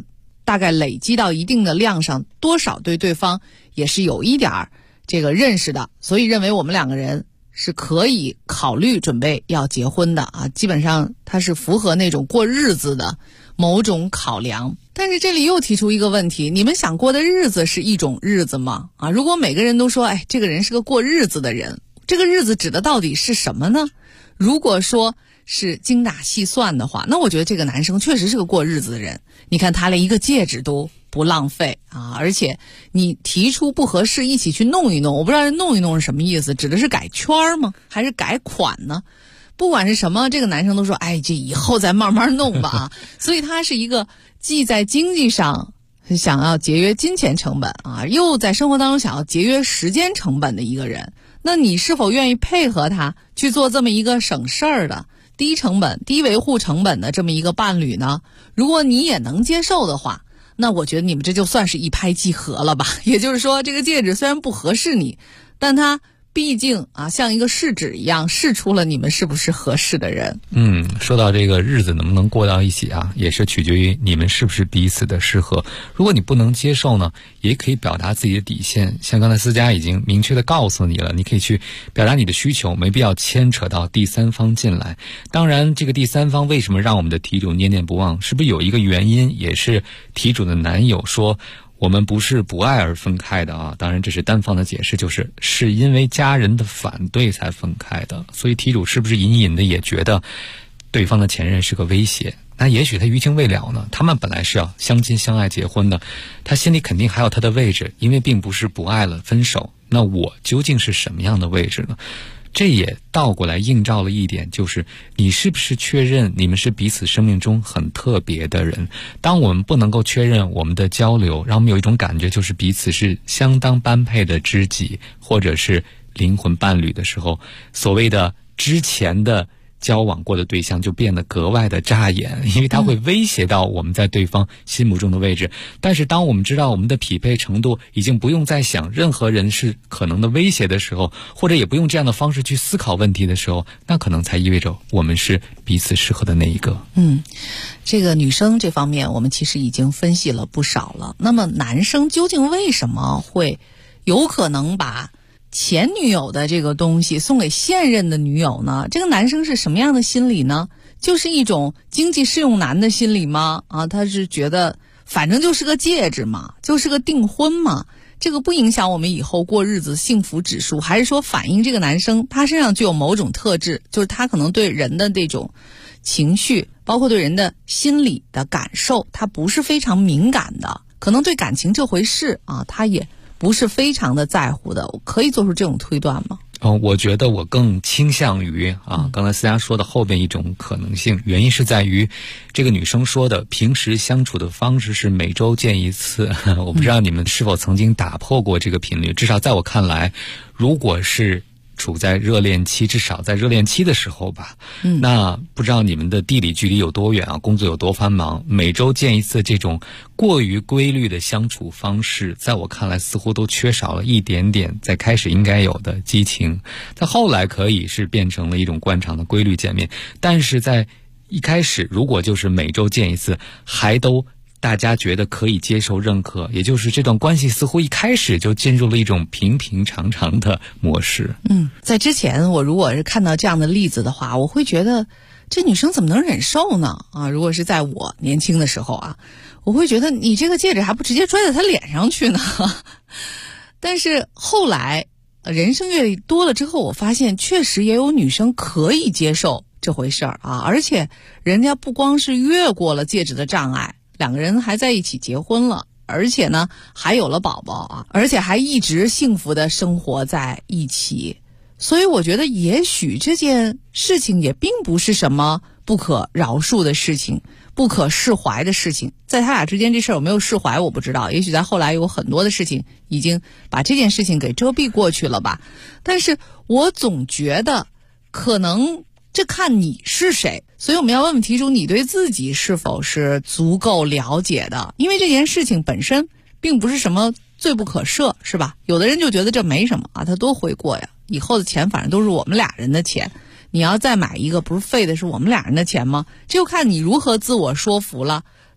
大概累积到一定的量上，多少对对方也是有一点这个认识的，所以认为我们两个人是可以考虑准备要结婚的啊，基本上它是符合那种过日子的某种考量。但是这里又提出一个问题，你们想过的日子是一种日子吗？啊，如果每个人都说这个人是个过日子的人，这个日子指的到底是什么呢？如果说是精打细算的话，那我觉得这个男生确实是个过日子的人。你看他连一个戒指都不浪费啊，而且你提出不合适一起去弄一弄，我不知道弄一弄是什么意思，指的是改圈吗？还是改款呢？不管是什么，这个男生都说这以后再慢慢弄吧啊。所以他是一个既在经济上想要节约金钱成本啊，又在生活当中想要节约时间成本的一个人。那你是否愿意配合他去做这么一个省事儿的低成本低维护成本的这么一个伴侣呢？如果你也能接受的话，那我觉得你们这就算是一拍即合了吧。也就是说，这个戒指虽然不合适你，但它毕竟像一个试纸一样试出了你们是不是合适的人。 说到这个日子能不能过到一起也是取决于你们是不是彼此的适合。如果你不能接受呢，也可以表达自己的底线，像刚才思佳已经明确的告诉你了，你可以去表达你的需求，没必要牵扯到第三方进来。当然这个第三方为什么让我们的题主念念不忘，是不是有一个原因，也是题主的男友说我们不是不爱而分开的当然这是单方的解释，是因为家人的反对才分开的。所以题主是不是隐隐的也觉得对方的前任是个威胁？那也许他余情未了呢，他们本来是要相亲相爱结婚的，他心里肯定还有他的位置，因为并不是不爱了分手。那我究竟是什么样的位置呢？这也倒过来映照了一点，就是你是不是确认你们是彼此生命中很特别的人。当我们不能够确认我们的交流让我们有一种感觉就是彼此是相当般配的知己或者是灵魂伴侣的时候，所谓的之前的交往过的对象就变得格外的扎眼，因为它会威胁到我们在对方心目中的位置。但是当我们知道我们的匹配程度已经不用再想任何人是可能的威胁的时候，或者也不用这样的方式去思考问题的时候，那可能才意味着我们是彼此适合的那一个。 这个女生这方面我们其实已经分析了不少了。那么男生究竟为什么会有可能把前女友的这个东西送给现任的女友呢？这个男生是什么样的心理呢？就是一种经济适用男的心理吗？他是觉得反正就是个戒指嘛，就是个订婚嘛，这个不影响我们以后过日子幸福指数，还是说反映这个男生他身上具有某种特质，就是他可能对人的这种情绪包括对人的心理的感受他不是非常敏感的，可能对感情这回事他也不是非常的在乎的。我可以做出这种推断吗？ 我觉得我更倾向于刚才思佳说的后边一种可能性，原因是在于这个女生说的平时相处的方式是每周见一次。我不知道你们是否曾经打破过这个频率，至少在我看来，如果是处在热恋期，至少在热恋期的时候吧，那不知道你们的地理距离有多远工作有多繁忙，每周见一次这种过于规律的相处方式，在我看来似乎都缺少了一点点在开始应该有的激情。在后来可以是变成了一种惯常的规律见面，但是在一开始如果就是每周见一次，还都大家觉得可以接受认可，也就是这段关系似乎一开始就进入了一种平平常常的模式。 在之前我如果是看到这样的例子的话，我会觉得这女生怎么能忍受呢？如果是在我年轻的时候我会觉得你这个戒指还不直接拽在她脸上去呢。但是后来人生阅历多了之后，我发现确实也有女生可以接受这回事儿而且人家不光是越过了戒指的障碍，两个人还在一起结婚了，而且呢还有了宝宝而且还一直幸福的生活在一起。所以我觉得也许这件事情也并不是什么不可饶恕的事情，不可释怀的事情。在他俩之间这事儿有没有释怀我不知道，也许在后来有很多的事情已经把这件事情给遮蔽过去了吧。但是我总觉得可能这看你是谁，所以我们要问问题主，你对自己是否是足够了解的？因为这件事情本身并不是什么罪不可赦，是吧？有的人就觉得这没什么他多回过呀，以后的钱反正都是我们俩人的钱，你要再买一个不是废的是我们俩人的钱吗？这就看你如何自我说服了。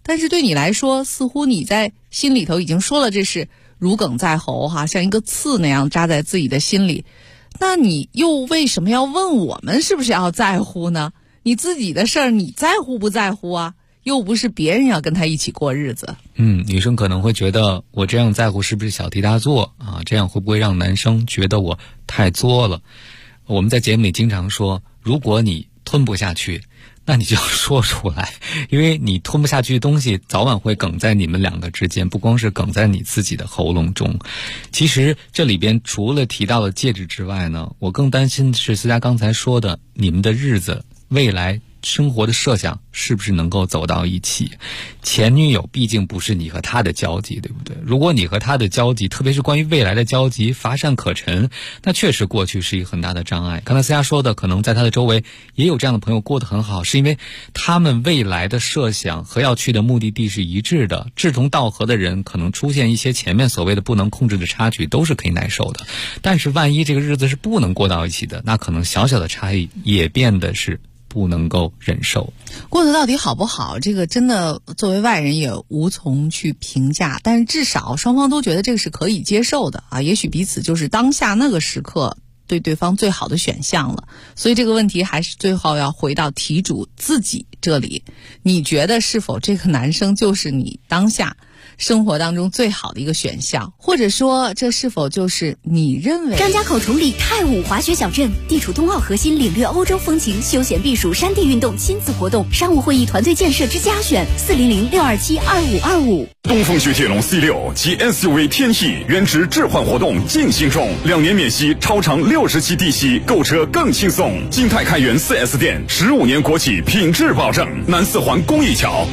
但是对你来说，似乎你在心里头已经说了这是如鲠在喉哈，像一个刺那样扎在自己的心里。那你又为什么要问我们是不是要在乎呢？你自己的事儿你在乎不在乎啊？又不是别人要跟他一起过日子。 女生可能会觉得我这样在乎是不是小题大做啊？这样会不会让男生觉得我太作了？我们在节目里经常说，如果你吞不下去，那你就要说出来，因为你吞不下去的东西早晚会梗在你们两个之间，不光是梗在你自己的喉咙中。其实这里边除了提到了戒指之外呢，我更担心的是思佳刚才说的，你们的日子未来生活的设想是不是能够走到一起？前女友毕竟不是你和她的交集，对不对？如果你和她的交集，特别是关于未来的交集乏善可陈，那确实过去是一个很大的障碍。刚才思佳说的，可能在她的周围也有这样的朋友过得很好，是因为他们未来的设想和要去的目的地是一致的。志同道合的人可能出现一些前面所谓的不能控制的插曲都是可以耐受的，但是万一这个日子是不能过到一起的，那可能小小的差异也变得是不能够忍受。 过得到底好不好，这个真的作为外人也无从去评价，但是至少双方都觉得这个是可以接受的啊。也许彼此就是当下那个时刻对对方最好的选项了。所以这个问题还是最后要回到题主自己这里，你觉得是否这个男生就是你当下生活当中最好的一个选项，或者说这是否就是你认为？ 张家口崇礼泰武滑雪小镇地处冬奥核心，领略欧洲风情，休闲避暑，山地运动亲子活动，商务会议团队建设之家选，400-627-2525。 东风雪铁龙 C6 及 SUV 天翼原值置换活动进行中，2年免息，超长60期低息，购车更轻松。金泰开元 4S 店，15年国企品质保证。南四环公益桥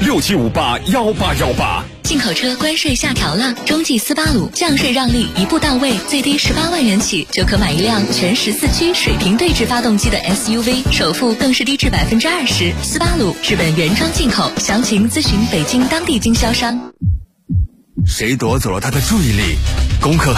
67581818。 进口车关税下调了，中继斯巴鲁降税让利一步到位，最低18万元起就可买一辆全14驱水平对置发动机的 SUV， 首付更是低至20%。斯巴鲁日本原装进口，详情咨询北京当地经销商。 谁夺走了他的注意力？攻克